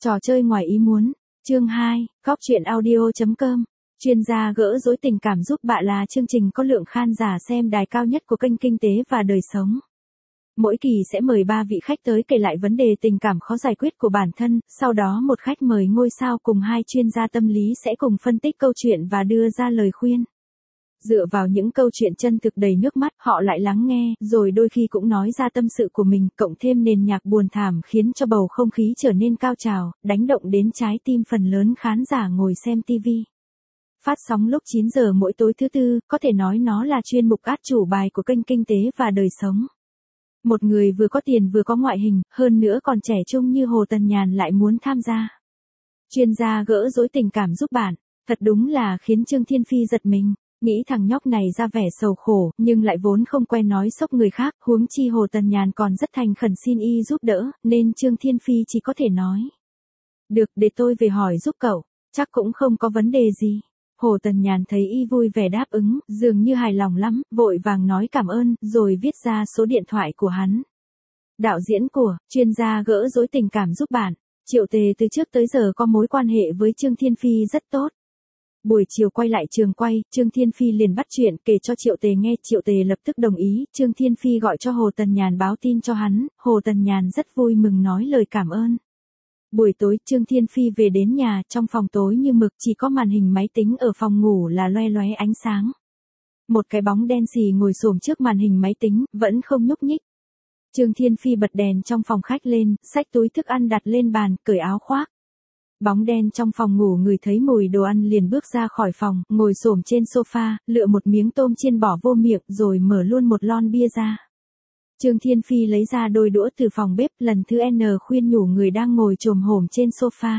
Trò chơi ngoài ý muốn. Chương 2, Góc truyện audio.com. Chuyên gia gỡ rối tình cảm giúp bạn là chương trình có lượng khán giả xem đài cao nhất của kênh Kinh tế và Đời sống. Mỗi kỳ sẽ mời 3 vị khách tới kể lại vấn đề tình cảm khó giải quyết của bản thân, sau đó một khách mời ngôi sao cùng 2 chuyên gia tâm lý sẽ cùng phân tích câu chuyện và đưa ra lời khuyên. Dựa vào những câu chuyện chân thực đầy nước mắt, họ lại lắng nghe, rồi đôi khi cũng nói ra tâm sự của mình, cộng thêm nền nhạc buồn thảm khiến cho bầu không khí trở nên cao trào, đánh động đến trái tim phần lớn khán giả ngồi xem TV. Phát sóng lúc 9 giờ mỗi tối thứ Tư, có thể nói nó là chuyên mục át chủ bài của kênh Kinh tế và Đời sống. Một người vừa có tiền vừa có ngoại hình, hơn nữa còn trẻ trung như Hồ Tần Nhàn lại muốn tham gia. Chuyên gia gỡ rối tình cảm giúp bạn, thật đúng là khiến Trương Thiên Phi giật mình. Nghĩ thằng nhóc này ra vẻ sầu khổ, nhưng lại vốn không quen nói sốc người khác, huống chi Hồ Tần Nhàn còn rất thành khẩn xin y giúp đỡ, nên Trương Thiên Phi chỉ có thể nói. Được, để tôi về hỏi giúp cậu, chắc cũng không có vấn đề gì. Hồ Tần Nhàn thấy y vui vẻ đáp ứng, dường như hài lòng lắm, vội vàng nói cảm ơn, rồi viết ra số điện thoại của hắn. Đạo diễn của, chuyên gia gỡ rối tình cảm giúp bạn, Triệu Tề từ trước tới giờ có mối quan hệ với Trương Thiên Phi rất tốt. Buổi chiều quay lại trường quay, Trương Thiên Phi liền bắt chuyện kể cho Triệu Tề nghe, Triệu Tề lập tức đồng ý, Trương Thiên Phi gọi cho Hồ Tần Nhàn báo tin cho hắn, Hồ Tần Nhàn rất vui mừng nói lời cảm ơn. Buổi tối, Trương Thiên Phi về đến nhà, trong phòng tối như mực, chỉ có màn hình máy tính ở phòng ngủ là loe loé ánh sáng. Một cái bóng đen xì ngồi xổm trước màn hình máy tính, vẫn không nhúc nhích. Trương Thiên Phi bật đèn trong phòng khách lên, xách túi thức ăn đặt lên bàn, cởi áo khoác. Bóng đen trong phòng ngủ ngửi thấy mùi đồ ăn liền bước ra khỏi phòng, ngồi xổm trên sofa, lựa một miếng tôm chiên bỏ vô miệng rồi mở luôn một lon bia ra. Trương Thiên Phi lấy ra đôi đũa từ phòng bếp, lần thứ N khuyên nhủ người đang ngồi chồm hổm trên sofa.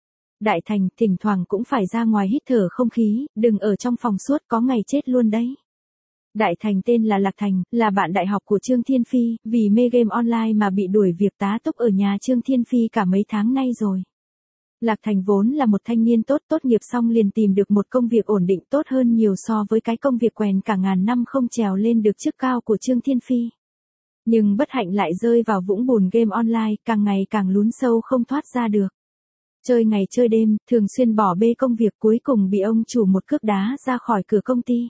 Đại Thành, thỉnh thoảng cũng phải ra ngoài hít thở không khí, đừng ở trong phòng suốt, có ngày chết luôn đấy. Đại Thành tên là Lạc Thành, là bạn đại học của Trương Thiên Phi, vì mê game online mà bị đuổi việc tá túc ở nhà Trương Thiên Phi cả mấy tháng nay rồi. Lạc Thành vốn là một thanh niên tốt nghiệp xong liền tìm được một công việc ổn định tốt hơn nhiều so với cái công việc quèn cả ngàn năm không trèo lên được chức cao của Trương Thiên Phi. Nhưng bất hạnh lại rơi vào vũng bùn game online, càng ngày càng lún sâu không thoát ra được. Chơi ngày chơi đêm, thường xuyên bỏ bê công việc, cuối cùng bị ông chủ một cước đá ra khỏi cửa công ty.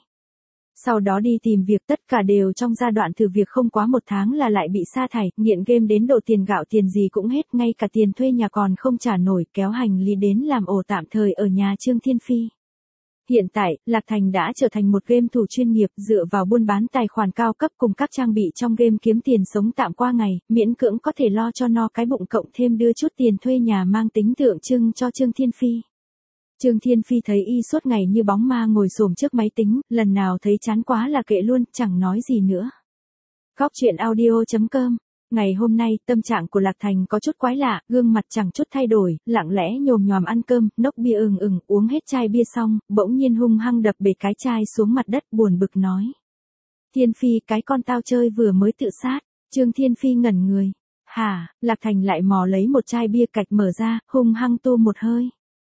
Sau đó đi tìm việc, tất cả đều trong giai đoạn thử việc không quá 1 tháng là lại bị sa thải, nghiện game đến độ tiền gạo tiền gì cũng hết, ngay cả tiền thuê nhà còn không trả nổi, kéo hành lý đến làm ổ tạm thời ở nhà Trương Thiên Phi. Hiện tại, Lạc Thành đã trở thành một game thủ chuyên nghiệp, dựa vào buôn bán tài khoản cao cấp cùng các trang bị trong game kiếm tiền sống tạm qua ngày, miễn cưỡng có thể lo cho no cái bụng, cộng thêm đưa chút tiền thuê nhà mang tính tượng trưng cho Trương Thiên Phi. Trương Thiên Phi thấy y suốt ngày như bóng ma ngồi xổm trước máy tính, lần nào thấy chán quá là kệ luôn, chẳng nói gì nữa. Góc truyện audio.com. Ngày hôm nay, tâm trạng của Lạc Thành có chút quái lạ, gương mặt chẳng chút thay đổi, lặng lẽ nhồm nhòm ăn cơm, nốc bia uống hết chai bia xong, bỗng nhiên hung hăng đập bể cái chai xuống mặt đất, buồn bực nói. Thiên Phi, cái con tao chơi vừa mới tự sát. Trương Thiên Phi ngẩn người. Hả? Lạc Thành lại mò lấy một chai bia cạch mở ra, hung hăng tu một hơi.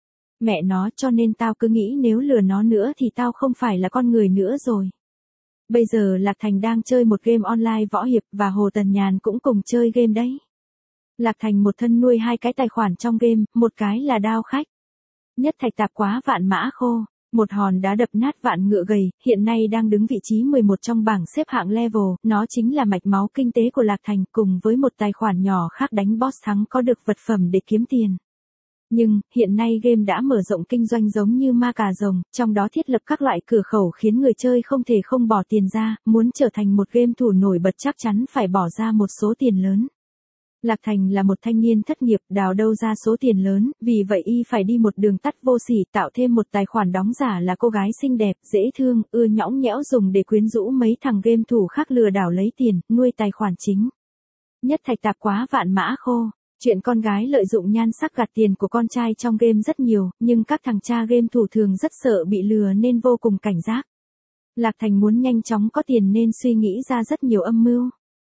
Mẹ nó, cho nên tao cứ nghĩ nếu lừa nó nữa thì tao không phải là con người nữa rồi. Bây giờ Lạc Thành đang chơi một game online võ hiệp và Hồ Tần Nhàn cũng cùng chơi game đấy. Lạc Thành một thân nuôi 2 cái tài khoản trong game, một cái là đao khách. Nhất thạch tạp quá vạn mã khô, một hòn đá đập nát vạn ngựa gầy, hiện nay đang đứng vị trí 11 trong bảng xếp hạng level, nó chính là mạch máu kinh tế của Lạc Thành, cùng với một tài khoản nhỏ khác đánh boss thắng có được vật phẩm để kiếm tiền. Nhưng, hiện nay game đã mở rộng kinh doanh giống như ma cà rồng, trong đó thiết lập các loại cửa khẩu khiến người chơi không thể không bỏ tiền ra, muốn trở thành một game thủ nổi bật chắc chắn phải bỏ ra một số tiền lớn. Lạc Thành là một thanh niên thất nghiệp, đào đâu ra số tiền lớn, vì vậy y phải đi một đường tắt vô sỉ, tạo thêm một tài khoản đóng giả là cô gái xinh đẹp, dễ thương, ưa nhõng nhẽo dùng để quyến rũ mấy thằng game thủ khác lừa đảo lấy tiền, nuôi tài khoản chính. Nhất thạch tạp quá vạn mã khô. Chuyện con gái lợi dụng nhan sắc gạt tiền của con trai trong game rất nhiều, nhưng các thằng cha game thủ thường rất sợ bị lừa nên vô cùng cảnh giác. Lạc Thành muốn nhanh chóng có tiền nên suy nghĩ ra rất nhiều âm mưu.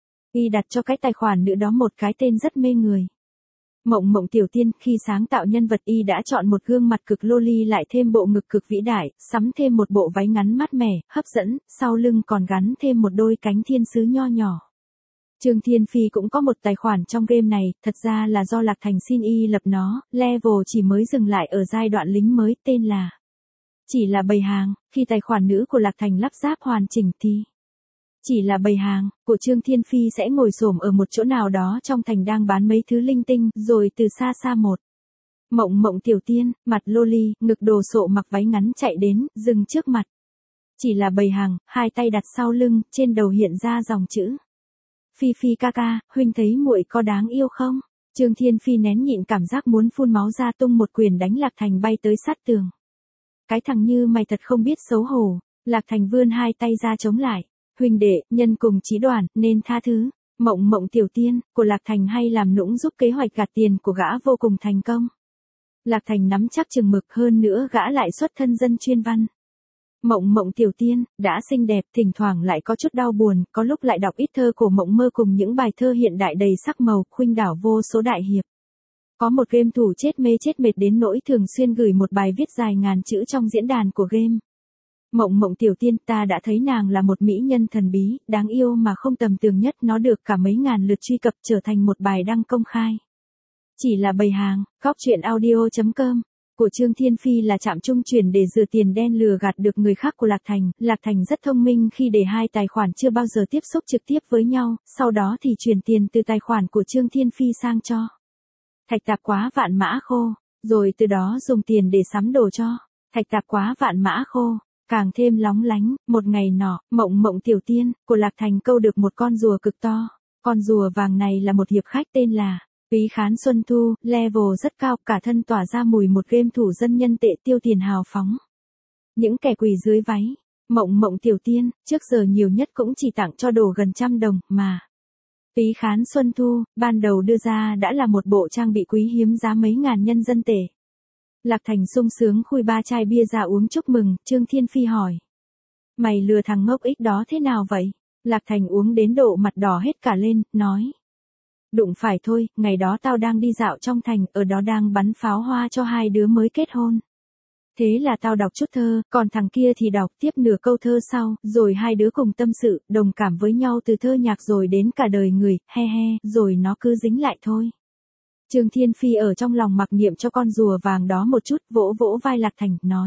Y đặt cho cái tài khoản nữ đó một cái tên rất mê người. Mộng Mộng Tiểu Tiên, khi sáng tạo nhân vật y đã chọn một gương mặt cực loli lại thêm bộ ngực cực vĩ đại, sắm thêm một bộ váy ngắn mát mẻ, hấp dẫn, sau lưng còn gắn thêm một đôi cánh thiên sứ nho nhỏ. Trương Thiên Phi cũng có một tài khoản trong game này, thật ra là do Lạc Thành xin y lập nó, level chỉ mới dừng lại ở giai đoạn lính mới tên là Chỉ là bày hàng, khi tài khoản nữ của Lạc Thành lắp ráp hoàn chỉnh thì Chỉ là bày hàng của Trương Thiên Phi sẽ ngồi xổm ở một chỗ nào đó trong thành đang bán mấy thứ linh tinh, rồi từ xa xa một Mộng Mộng tiểu tiên, mặt loli, ngực đồ sộ mặc váy ngắn chạy đến, dừng trước mặt. Chỉ là bày hàng, hai tay đặt sau lưng, trên đầu hiện ra dòng chữ. Phi Phi ca ca, huynh thấy muội có đáng yêu không? Trương Thiên Phi nén nhịn cảm giác muốn phun máu ra tung một quyền đánh Lạc Thành bay tới sát tường. Cái thằng như mày thật không biết xấu hổ. Lạc Thành vươn hai tay ra chống lại. Huynh đệ, nhân cùng chí đoàn, nên tha thứ. Mộng Mộng tiểu tiên, của Lạc Thành hay làm nũng giúp kế hoạch gạt tiền của gã vô cùng thành công. Lạc Thành nắm chắc chừng mực hơn nữa gã lại xuất thân dân chuyên văn. Mộng Mộng tiểu tiên, đã xinh đẹp, thỉnh thoảng lại có chút đau buồn, có lúc lại đọc ít thơ của Mộng Mơ cùng những bài thơ hiện đại đầy sắc màu, khuynh đảo vô số đại hiệp. Có một game thủ chết mê chết mệt đến nỗi thường xuyên gửi một bài viết dài ngàn chữ trong diễn đàn của game. Mộng Mộng tiểu tiên, ta đã thấy nàng là một mỹ nhân thần bí, đáng yêu mà không tầm thường nhất, nó được cả mấy ngàn lượt truy cập trở thành một bài đăng công khai. Chỉ là bày hàng, góc truyện audio.com của Trương Thiên Phi là trạm trung chuyển để rửa tiền đen lừa gạt được người khác của Lạc Thành. Lạc Thành rất thông minh khi để hai tài khoản chưa bao giờ tiếp xúc trực tiếp với nhau, sau đó thì chuyển tiền từ tài khoản của Trương Thiên Phi sang cho Thạch Tạp Quá Vạn Mã Khô, rồi từ đó dùng tiền để sắm đồ cho Thạch Tạp Quá Vạn Mã Khô. Càng thêm lóng lánh, một ngày nọ, Mộng Mộng tiểu tiên của Lạc Thành câu được một con rùa cực to. Con rùa vàng này là một hiệp khách tên là Quý Khán Xuân Thu, level rất cao, cả thân tỏa ra mùi một game thủ dân nhân tệ tiêu tiền hào phóng. Những kẻ quỳ dưới váy, Mộng Mộng tiểu tiên, trước giờ nhiều nhất cũng chỉ tặng cho đồ gần 100 đồng, mà Quý Khán Xuân Thu, ban đầu đưa ra đã là một bộ trang bị quý hiếm giá mấy ngàn nhân dân tệ. Lạc Thành sung sướng khui 3 chai bia ra uống chúc mừng, Trương Thiên Phi hỏi. Mày lừa thằng ngốc ích đó thế nào vậy? Lạc Thành uống đến độ mặt đỏ hết cả lên, nói. Đụng phải thôi, ngày đó tao đang đi dạo trong thành, ở đó đang bắn pháo hoa cho hai đứa mới kết hôn. Thế là tao đọc chút thơ, còn thằng kia thì đọc tiếp nửa câu thơ sau, rồi hai đứa cùng tâm sự, đồng cảm với nhau từ thơ nhạc rồi đến cả đời người, he he, rồi nó cứ dính lại thôi. Trương Thiên Phi ở trong lòng mặc niệm cho con rùa vàng đó một chút, vỗ vỗ vai Lạc Thành, nói.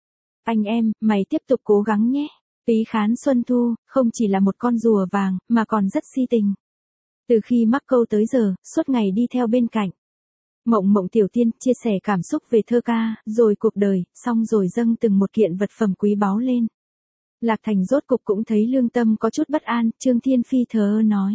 Anh em, mày tiếp tục cố gắng nhé. Quý Khán Xuân Thu, không chỉ là một con rùa vàng, mà còn rất si tình. Từ khi mắc câu tới giờ, suốt ngày đi theo bên cạnh. Mộng Mộng tiểu tiên chia sẻ cảm xúc về thơ ca, rồi cuộc đời, xong rồi dâng từng một kiện vật phẩm quý báu lên. Lạc Thành rốt cục cũng thấy lương tâm có chút bất an, Trương Thiên Phi thờ ơ nói.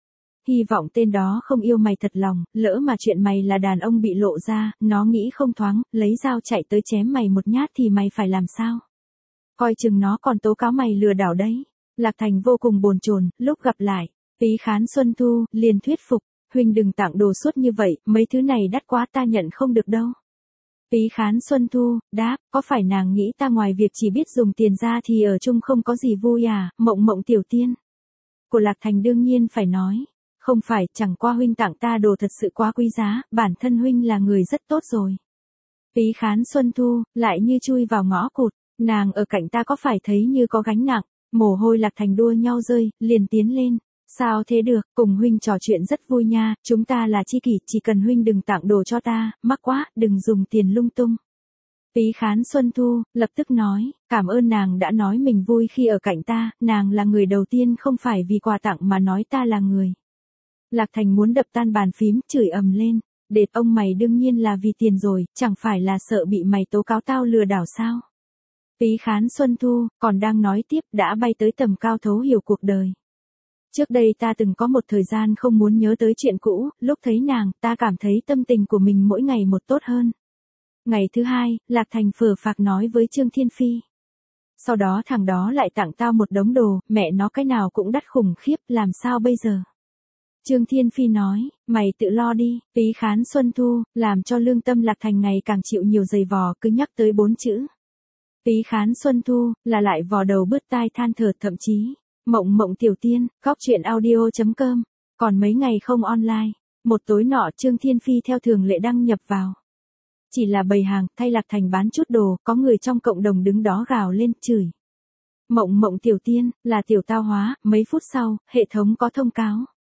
Hy vọng tên đó không yêu mày thật lòng, lỡ mà chuyện mày là đàn ông bị lộ ra, nó nghĩ không thoáng, lấy dao chạy tới chém mày một nhát thì mày phải làm sao? Coi chừng nó còn tố cáo mày lừa đảo đấy. Lạc Thành vô cùng bồn chồn, lúc gặp lại, Quý Khán Xuân Thu liền thuyết phục, huynh đừng tặng đồ suốt như vậy, mấy thứ này đắt quá ta nhận không được đâu. Quý Khán Xuân Thu đáp, có phải nàng nghĩ ta ngoài việc chỉ biết dùng tiền ra thì ở chung không có gì vui à? Mộng Mộng tiểu tiên của Lạc Thành đương nhiên phải nói. Không phải, chẳng qua huynh tặng ta đồ thật sự quá quý giá, bản thân huynh là người rất tốt rồi. Quý Khán Xuân Thu, lại như chui vào ngõ cụt, nàng ở cạnh ta có phải thấy như có gánh nặng, mồ hôi Lạc Thành đua nhau rơi, liền tiến lên. Sao thế được, cùng huynh trò chuyện rất vui nha, chúng ta là tri kỷ, chỉ cần huynh đừng tặng đồ cho ta, mắc quá, đừng dùng tiền lung tung. Quý Khán Xuân Thu, lập tức nói, cảm ơn nàng đã nói mình vui khi ở cạnh ta, nàng là người đầu tiên không phải vì quà tặng mà nói ta là người. Lạc Thành muốn đập tan bàn phím, chửi ầm lên, đệt ông mày đương nhiên là vì tiền rồi, chẳng phải là sợ bị mày tố cáo tao lừa đảo sao? Quý Khán Xuân Thu, còn đang nói tiếp, đã bay tới tầm cao thấu hiểu cuộc đời. Trước đây ta từng có một thời gian không muốn nhớ tới chuyện cũ, lúc thấy nàng, ta cảm thấy tâm tình của mình mỗi ngày một tốt hơn. Ngày thứ hai, Lạc Thành phờ phạc nói với Trương Thiên Phi. Sau đó thằng đó lại tặng tao một đống đồ, mẹ nó cái nào cũng đắt khủng khiếp, làm sao bây giờ? Trương Thiên Phi nói, mày tự lo đi. Quý Khán Xuân Thu, làm cho lương tâm Lạc Thành ngày càng chịu nhiều giày vò, cứ nhắc tới 4 chữ. Quý Khán Xuân Thu, là lại vò đầu bứt tai than thở, thậm chí, Mộng Mộng tiểu tiên, góc truyện audio.com, còn mấy ngày không online. Một tối nọ Trương Thiên Phi theo thường lệ đăng nhập vào. Chỉ là bày hàng, thay Lạc Thành bán chút đồ, có người trong cộng đồng đứng đó gào lên, chửi. Mộng Mộng tiểu tiên, là tiểu tao hóa, mấy phút sau, hệ thống có thông cáo.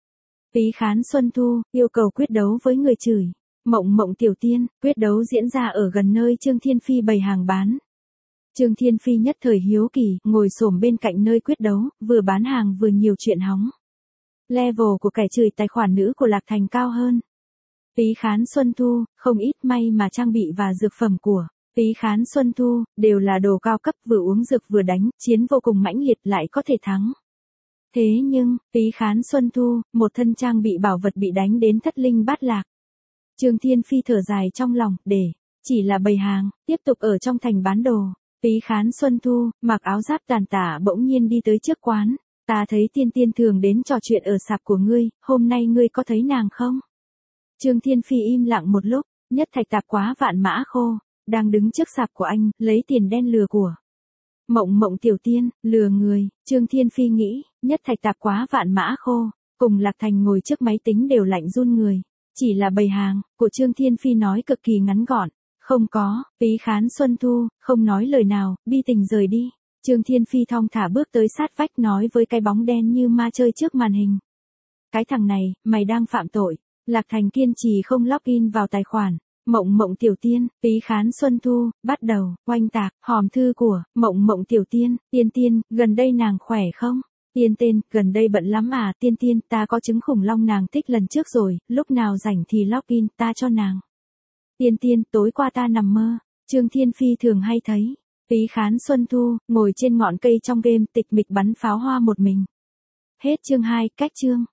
Phí Khán Xuân Thu, yêu cầu quyết đấu với người chửi. Mộng Mộng Tiểu Tiên, quyết đấu diễn ra ở gần nơi Trương Thiên Phi bày hàng bán. Trương Thiên Phi nhất thời hiếu kỳ, ngồi xổm bên cạnh nơi quyết đấu, vừa bán hàng vừa nhiều chuyện hóng. Level của kẻ chửi tài khoản nữ của Lạc Thành cao hơn. Phí Khán Xuân Thu, không ít may mà trang bị và dược phẩm của Phí Khán Xuân Thu, đều là đồ cao cấp, vừa uống dược vừa đánh, chiến vô cùng mãnh liệt, lại có thể thắng. Thế nhưng, Phí Khán Xuân Thu, một thân trang bị bảo vật bị đánh đến thất linh bát lạc. Trương Thiên Phi thở dài trong lòng, để chỉ là bày hàng, tiếp tục ở trong thành bán đồ. Phí Khán Xuân Thu, mặc áo giáp tàn tả bỗng nhiên đi tới trước quán. Ta thấy Tiên Tiên thường đến trò chuyện ở sạp của ngươi, hôm nay ngươi có thấy nàng không? Trương Thiên Phi im lặng một lúc, Nhất Thạch Tạp Quá Vạn Mã Khô, đang đứng trước sạp của anh, lấy tiền đen lừa của Mộng Mộng Tiểu Tiên, lừa người. Trương Thiên Phi nghĩ, Nhất Thạch Tạp Quá Vạn Mã Khô, cùng Lạc Thành ngồi trước máy tính đều lạnh run người. Chỉ là bày hàng, của Trương Thiên Phi nói cực kỳ ngắn gọn. Không có, Phí Khán Xuân Thu, không nói lời nào, bi tình rời đi. Trương Thiên Phi thong thả bước tới sát vách nói với cái bóng đen như ma chơi trước màn hình. Cái thằng này, mày đang phạm tội. Lạc Thành kiên trì không login vào tài khoản. Mộng Mộng Tiểu Tiên, Phí Khán Xuân Thu, bắt đầu, oanh tạc, hòm thư của Mộng Mộng Tiểu Tiên, Tiên Tiên, gần đây nàng khỏe không? Tiên Tên, gần đây bận lắm à, Tiên Tiên, ta có trứng khủng long nàng thích lần trước rồi, lúc nào rảnh thì login, ta cho nàng. Tiên Tiên, tối qua ta nằm mơ, Trương Thiên Phi thường hay thấy. Phí Khán Xuân Thu, ngồi trên ngọn cây trong game tịch mịch bắn pháo hoa một mình. Hết chương 2, cách chương.